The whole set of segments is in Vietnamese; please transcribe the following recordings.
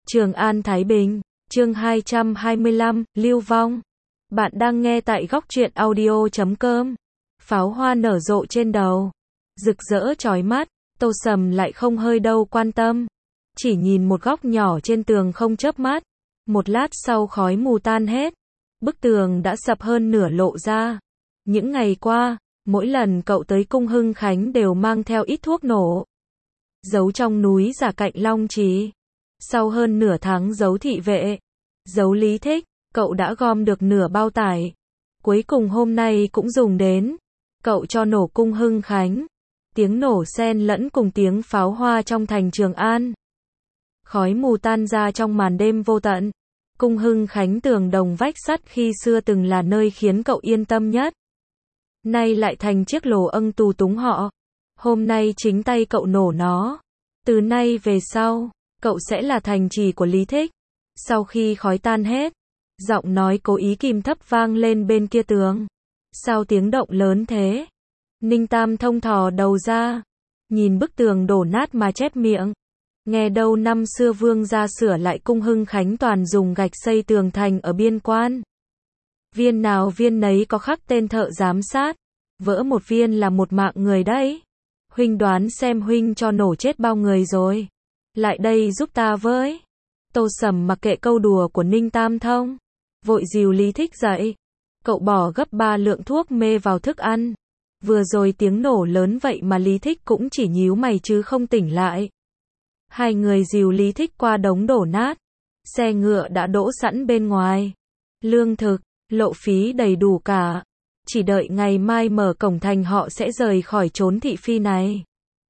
Trường An Thái Bình, chương 225, Lưu Vong. Bạn đang nghe tại góc truyện audio.com. Pháo hoa nở rộ trên đầu, rực rỡ chói mắt, Tô Sầm lại không hơi đâu quan tâm. Chỉ nhìn một góc nhỏ trên tường không chớp mắt. Một lát sau khói mù tan hết. Bức tường đã sập hơn nửa lộ ra. Những ngày qua, mỗi lần cậu tới cung Hưng Khánh đều mang theo ít thuốc nổ. Giấu trong núi giả cạnh Long Trì. Sau hơn nửa tháng giấu thị vệ, giấu Lý Thích, cậu đã gom được nửa bao tải. Cuối cùng hôm nay cũng dùng đến. Cậu cho nổ cung Hưng Khánh. Tiếng nổ xen lẫn cùng tiếng pháo hoa trong thành Trường An. Khói mù tan ra trong màn đêm vô tận. Cung Hưng Khánh tường đồng vách sắt khi xưa từng là nơi khiến cậu yên tâm nhất. Nay lại thành chiếc lồ âng tù túng họ. Hôm nay chính tay cậu nổ nó. Từ nay về sau, cậu sẽ là thành trì của Lý Thích. Sau khi khói tan hết, giọng nói cố ý kìm thấp vang lên bên kia tường. Sao tiếng động lớn thế? Ninh Tam Thông thò đầu ra, nhìn bức tường đổ nát mà chép miệng. Nghe đâu năm xưa vương gia sửa lại cung Hưng Khánh toàn dùng gạch xây tường thành ở biên quan. Viên nào viên nấy có khắc tên thợ giám sát. Vỡ một viên là một mạng người đấy. Huynh đoán xem huynh cho nổ chết bao người rồi. Lại đây giúp ta với. Tô Sầm mặc kệ câu đùa của Ninh Tam Thông, vội dìu Lý Thích dậy. Cậu bỏ gấp 3 lượng thuốc mê vào thức ăn. Vừa rồi tiếng nổ lớn vậy mà Lý Thích cũng chỉ nhíu mày chứ không tỉnh lại. Hai người dìu Lý Thích qua đống đổ nát. Xe ngựa đã đỗ sẵn bên ngoài. Lương thực, lộ phí đầy đủ cả. Chỉ đợi ngày mai mở cổng thành họ sẽ rời khỏi chốn thị phi này.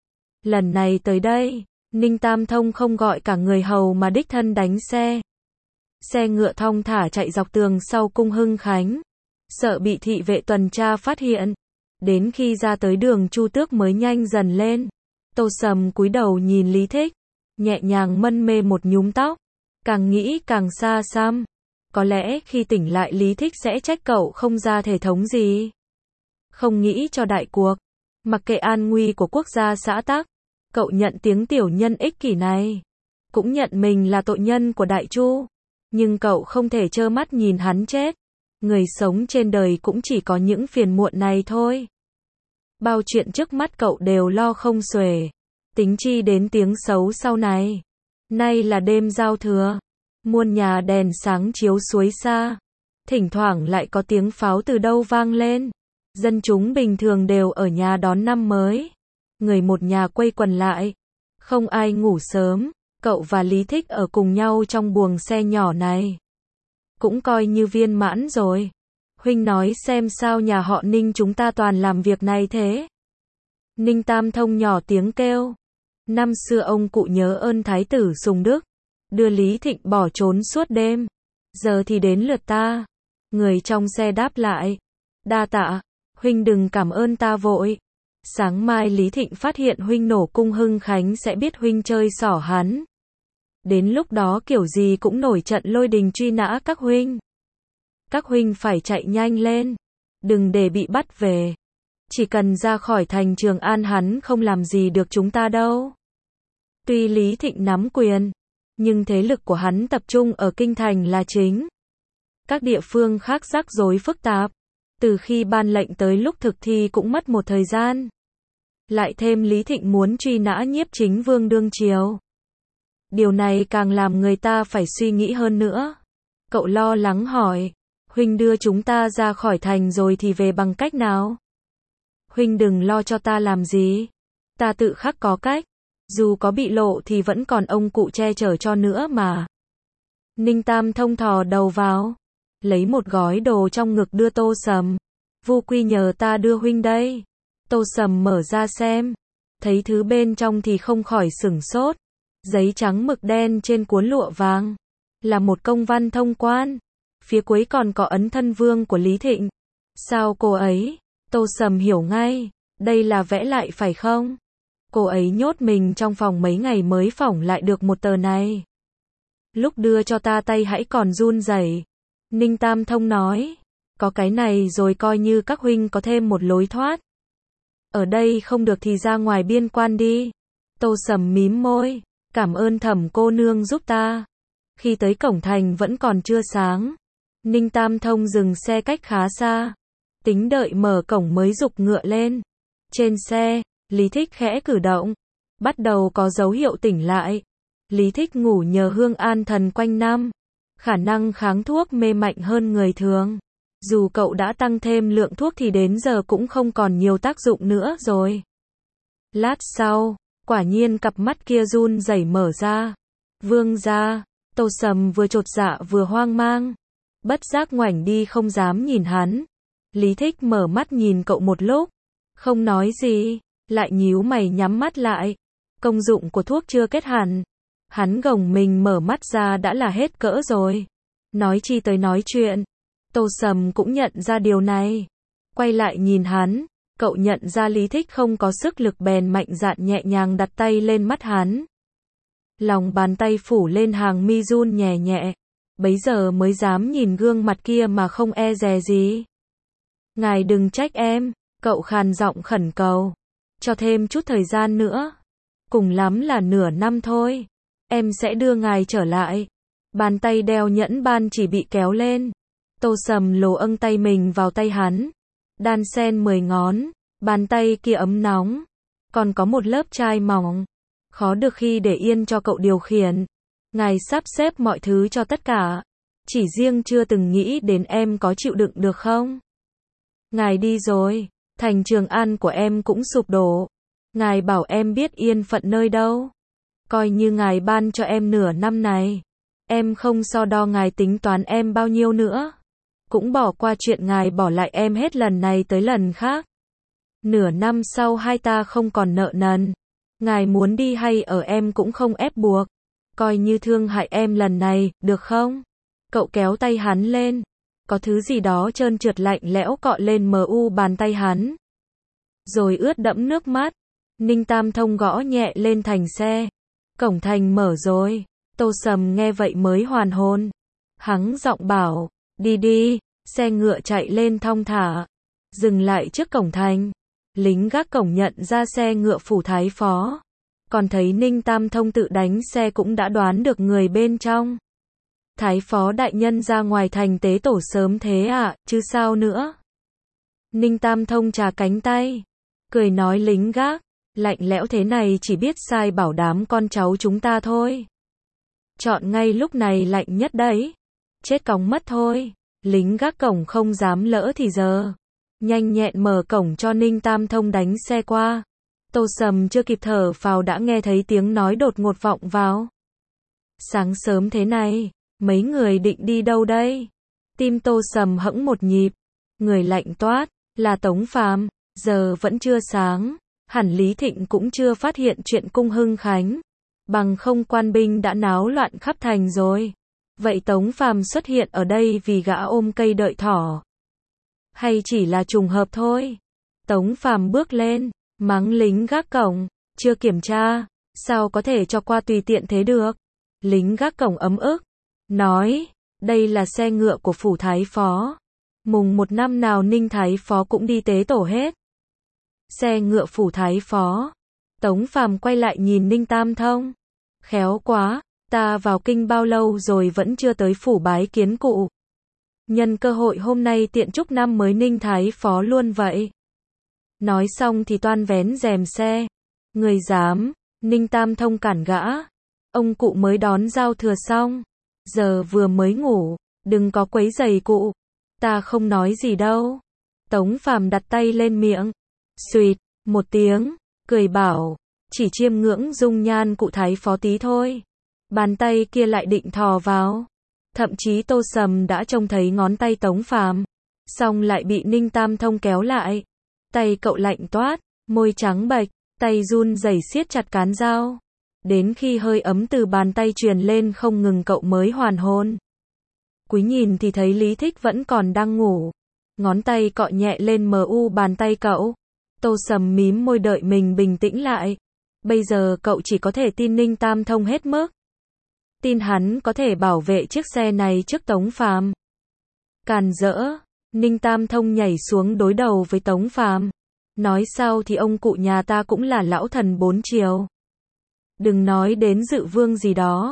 Lần này tới đây, Ninh Tam Thông không gọi cả người hầu mà đích thân đánh xe. Xe ngựa thong thả chạy dọc tường sau cung Hưng Khánh. Sợ bị thị vệ tuần tra phát hiện. Đến khi ra tới đường Chu Tước mới nhanh dần lên. Tô Sầm cúi đầu nhìn Lý Thích, nhẹ nhàng mân mê một nhúm tóc. Càng nghĩ càng xa xăm. Có lẽ khi tỉnh lại Lý Thích sẽ trách cậu không ra thể thống gì. Không nghĩ cho đại cuộc. Mặc kệ an nguy của quốc gia xã tắc. Cậu nhận tiếng tiểu nhân ích kỷ này. Cũng nhận mình là tội nhân của Đại Chu. Nhưng cậu không thể trơ mắt nhìn hắn chết. Người sống trên đời cũng chỉ có những phiền muộn này thôi. Bao chuyện trước mắt cậu đều lo không xuể. Tính chi đến tiếng xấu sau này. Nay là đêm giao thừa. Muôn nhà đèn sáng chiếu suối xa. Thỉnh thoảng lại có tiếng pháo từ đâu vang lên. Dân chúng bình thường đều ở nhà đón năm mới. Người một nhà quây quần lại. Không ai ngủ sớm. Cậu và Lý Thích ở cùng nhau trong buồng xe nhỏ này. Cũng coi như viên mãn rồi. Huynh nói xem sao nhà họ Ninh chúng ta toàn làm việc này thế. Ninh Tam Thông nhỏ tiếng kêu. Năm xưa ông cụ nhớ ơn Thái tử Sùng Đức. Đưa Lý Thịnh bỏ trốn suốt đêm. Giờ thì đến lượt ta. Người trong xe đáp lại. Đa tạ. Huynh đừng cảm ơn ta vội. Sáng mai Lý Thịnh phát hiện huynh nổ cung Hưng Khánh sẽ biết huynh chơi xỏ hắn. Đến lúc đó kiểu gì cũng nổi trận lôi đình truy nã các huynh. Các huynh phải chạy nhanh lên. Đừng để bị bắt về. Chỉ cần ra khỏi thành Trường An hắn không làm gì được chúng ta đâu. Tuy Lý Thịnh nắm quyền, nhưng thế lực của hắn tập trung ở kinh thành là chính. Các địa phương khác rắc rối phức tạp. Từ khi ban lệnh tới lúc thực thi cũng mất một thời gian. Lại thêm Lý Thịnh muốn truy nã Nhiếp Chính Vương đương triều. Điều này càng làm người ta phải suy nghĩ hơn nữa. Cậu lo lắng hỏi. Huynh đưa chúng ta ra khỏi thành rồi thì về bằng cách nào? Huynh đừng lo cho ta làm gì. Ta tự khắc có cách. Dù có bị lộ thì vẫn còn ông cụ che chở cho nữa mà. Ninh Tam Thông thò đầu vào. Lấy một gói đồ trong ngực đưa Tô Sầm. Vu Quy nhờ ta đưa huynh đây. Tô Sầm mở ra xem. Thấy thứ bên trong thì không khỏi sửng sốt. Giấy trắng mực đen trên cuốn lụa vàng. Là một công văn thông quan. Phía cuối còn có ấn thân vương của Lý Thịnh. Sao cô ấy? Tô Sầm hiểu ngay. Đây là vẽ lại phải không? Cô ấy nhốt mình trong phòng mấy ngày mới phỏng lại được một tờ này. Lúc đưa cho ta tay hãy còn run rẩy. Ninh Tam Thông nói. Có cái này rồi coi như các huynh có thêm một lối thoát. Ở đây không được thì ra ngoài biên quan đi. Tô Sầm mím môi. Cảm ơn Thẩm cô nương giúp ta. Khi tới cổng thành vẫn còn chưa sáng. Ninh Tam Thông dừng xe cách khá xa. Tính đợi mở cổng mới giục ngựa lên. Trên xe, Lý Thích khẽ cử động. Bắt đầu có dấu hiệu tỉnh lại. Lý Thích ngủ nhờ hương an thần quanh năm. Khả năng kháng thuốc mê mạnh hơn người thường. Dù cậu đã tăng thêm lượng thuốc thì đến giờ cũng không còn nhiều tác dụng nữa rồi. Lát sau, quả nhiên cặp mắt kia run rẩy mở ra. Vương gia, Tô Sầm vừa chột dạ vừa hoang mang. Bất giác ngoảnh đi không dám nhìn hắn. Lý Thích mở mắt nhìn cậu một lúc. Không nói gì, lại nhíu mày nhắm mắt lại. Công dụng của thuốc chưa kết hẳn. Hắn gồng mình mở mắt ra đã là hết cỡ rồi. Nói chi tới nói chuyện. Tô Sầm cũng nhận ra điều này. Quay lại nhìn hắn, cậu nhận ra Lý Thích không có sức lực bèn mạnh dạn nhẹ nhàng đặt tay lên mắt hắn. Lòng bàn tay phủ lên hàng mi run nhẹ nhẹ. Bấy giờ mới dám nhìn gương mặt kia mà không e dè gì. Ngài đừng trách em, cậu khàn giọng khẩn cầu. Cho thêm chút thời gian nữa. Cùng lắm là nửa năm thôi. Em sẽ đưa ngài trở lại. Bàn tay đeo nhẫn ban chỉ bị kéo lên. Tô Sầm lồ âng tay mình vào tay hắn. Đan sen 10 ngón. Bàn tay kia ấm nóng. Còn có một lớp chai mỏng. Khó được khi để yên cho cậu điều khiển. Ngài sắp xếp mọi thứ cho tất cả. Chỉ riêng chưa từng nghĩ đến em có chịu đựng được không? Ngài đi rồi. Thành Trường An của em cũng sụp đổ. Ngài bảo em biết yên phận nơi đâu. Coi như ngài ban cho em nửa năm này. Em không so đo ngài tính toán em bao nhiêu nữa. Cũng bỏ qua chuyện ngài bỏ lại em hết lần này tới lần khác. Nửa năm sau hai ta không còn nợ nần. Ngài muốn đi hay ở em cũng không ép buộc. Coi như thương hại em lần này, được không? Cậu kéo tay hắn lên. Có thứ gì đó trơn trượt lạnh lẽo cọ lên bàn tay hắn. Rồi ướt đẫm nước mắt. Ninh Tam Thông gõ nhẹ lên thành xe. Cổng thành mở rồi. Tô Sầm nghe vậy mới hoàn hồn. Hắn giọng bảo, đi đi. Xe ngựa chạy lên thong thả. Dừng lại trước cổng thành. Lính gác cổng nhận ra xe ngựa phủ thái phó. Còn thấy Ninh Tam Thông tự đánh xe cũng đã đoán được người bên trong. Thái phó đại nhân ra ngoài thành tế tổ sớm thế ạ, chứ sao nữa. Ninh Tam Thông chà cánh tay. Cười nói lính gác, lạnh lẽo thế này chỉ biết sai bảo đám con cháu chúng ta thôi. Chọn ngay lúc này lạnh nhất đấy. Chết cóng mất thôi. Lính gác cổng không dám lỡ thì giờ. Nhanh nhẹn mở cổng cho Ninh Tam Thông đánh xe qua. Tô Sầm chưa kịp thở phào đã nghe thấy tiếng nói đột ngột vọng vào. Sáng sớm thế này, mấy người định đi đâu đây? Tim Tô Sầm hẫng một nhịp. Người lạnh toát, là Tống Phàm. Giờ vẫn chưa sáng. Hẳn Lý Thịnh cũng chưa phát hiện chuyện cung Hưng Khánh. Bằng không quan binh đã náo loạn khắp thành rồi. Vậy Tống Phàm xuất hiện ở đây vì gã ôm cây đợi thỏ. Hay chỉ là trùng hợp thôi? Tống Phàm bước lên, mắng lính gác cổng, chưa kiểm tra, sao có thể cho qua tùy tiện thế được? Lính gác cổng ấm ức, nói, đây là xe ngựa của phủ thái phó. Mùng 1 năm nào Ninh thái phó cũng đi tế tổ hết. Xe ngựa phủ thái phó. Tống Phàm quay lại nhìn Ninh Tam Thông. Khéo quá, ta vào kinh bao lâu rồi vẫn chưa tới phủ bái kiến cụ. Nhân cơ hội hôm nay tiện chúc năm mới Ninh thái phó luôn vậy. Nói xong thì toan vén rèm xe. Người dám, Ninh Tam Thông cản gã. Ông cụ mới đón giao thừa xong. Giờ vừa mới ngủ, đừng có quấy rầy cụ. Ta không nói gì đâu. Tống Phàm đặt tay lên miệng. Xuyệt, một tiếng, cười bảo, chỉ chiêm ngưỡng dung nhan cụ thái phó tí thôi. Bàn tay kia lại định thò vào. Thậm chí Tô Sầm đã trông thấy ngón tay Tống Phàm. Xong lại bị Ninh Tam Thông kéo lại. Tay cậu lạnh toát, môi trắng bệch, tay run rẩy siết chặt cán dao. Đến khi hơi ấm từ bàn tay truyền lên không ngừng cậu mới hoàn hồn. Cúi nhìn thì thấy Lý Thích vẫn còn đang ngủ. Ngón tay cọ nhẹ lên bàn tay cậu. Tô Sầm mím môi đợi mình bình tĩnh lại. Bây giờ cậu chỉ có thể tin Ninh Tam Thông hết mức. Tin hắn có thể bảo vệ chiếc xe này trước Tống Phàm. Càn rỡ, Ninh Tam Thông nhảy xuống đối đầu với Tống Phàm. Nói sao thì ông cụ nhà ta cũng là lão thần 4 chiều. Đừng nói đến dự vương gì đó.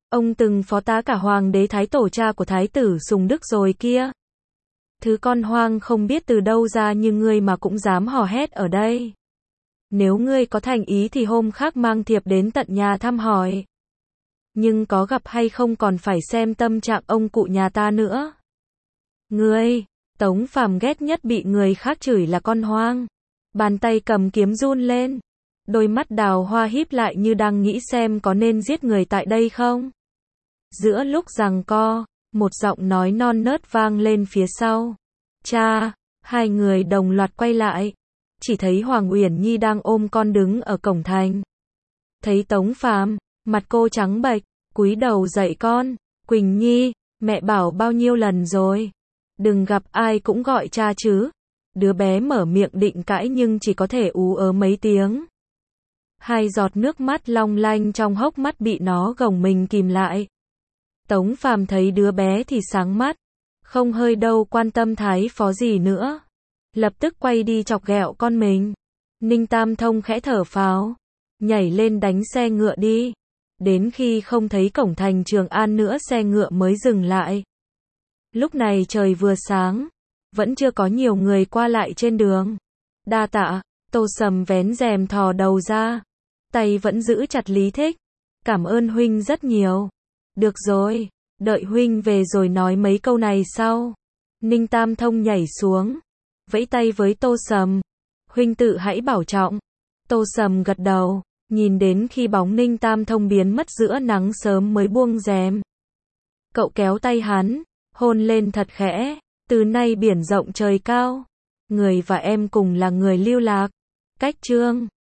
Ông từng phó tá cả hoàng đế thái tổ cha của thái tử Sùng Đức rồi kia. Thứ con hoang không biết từ đâu ra như ngươi mà cũng dám hò hét ở đây. Nếu ngươi có thành ý thì hôm khác mang thiệp đến tận nhà thăm hỏi. Nhưng có gặp hay không còn phải xem tâm trạng ông cụ nhà ta nữa. Ngươi, Tống Phàm ghét nhất bị người khác chửi là con hoang. Bàn tay cầm kiếm run lên. Đôi mắt đào hoa híp lại như đang nghĩ xem có nên giết người tại đây không. Giữa lúc giằng co, một giọng nói non nớt vang lên phía sau. Cha, hai người đồng loạt quay lại. Chỉ thấy Hoàng Uyển Nhi đang ôm con đứng ở cổng thành. Thấy Tống Phàm, mặt cô trắng bệch, cúi đầu dạy con. Quỳnh Nhi, mẹ bảo bao nhiêu lần rồi. Đừng gặp ai cũng gọi cha chứ. Đứa bé mở miệng định cãi nhưng chỉ có thể ú ớ mấy tiếng. Hai giọt nước mắt long lanh trong hốc mắt bị nó gồng mình kìm lại. Tống Phàm thấy đứa bé thì sáng mắt. Không hơi đâu quan tâm thái phó gì nữa. Lập tức quay đi chọc ghẹo con mình. Ninh Tam Thông khẽ thở phào. Nhảy lên đánh xe ngựa đi. Đến khi không thấy cổng thành Trường An nữa xe ngựa mới dừng lại. Lúc này trời vừa sáng. Vẫn chưa có nhiều người qua lại trên đường. Đa tạ, Tô Sầm vén rèm thò đầu ra. Tay vẫn giữ chặt Lý Thích. Cảm ơn huynh rất nhiều. Được rồi, đợi huynh về rồi nói mấy câu này sau. Ninh Tam Thông nhảy xuống. Vẫy tay với Tô Sầm. Huynh tự hãy bảo trọng. Tô Sầm gật đầu. Nhìn đến khi bóng Ninh Tam Thông biến mất giữa nắng sớm mới buông rèm. Cậu kéo tay hắn. Hôn lên thật khẽ. Từ nay biển rộng trời cao. Người và em cùng là người lưu lạc. Cách chương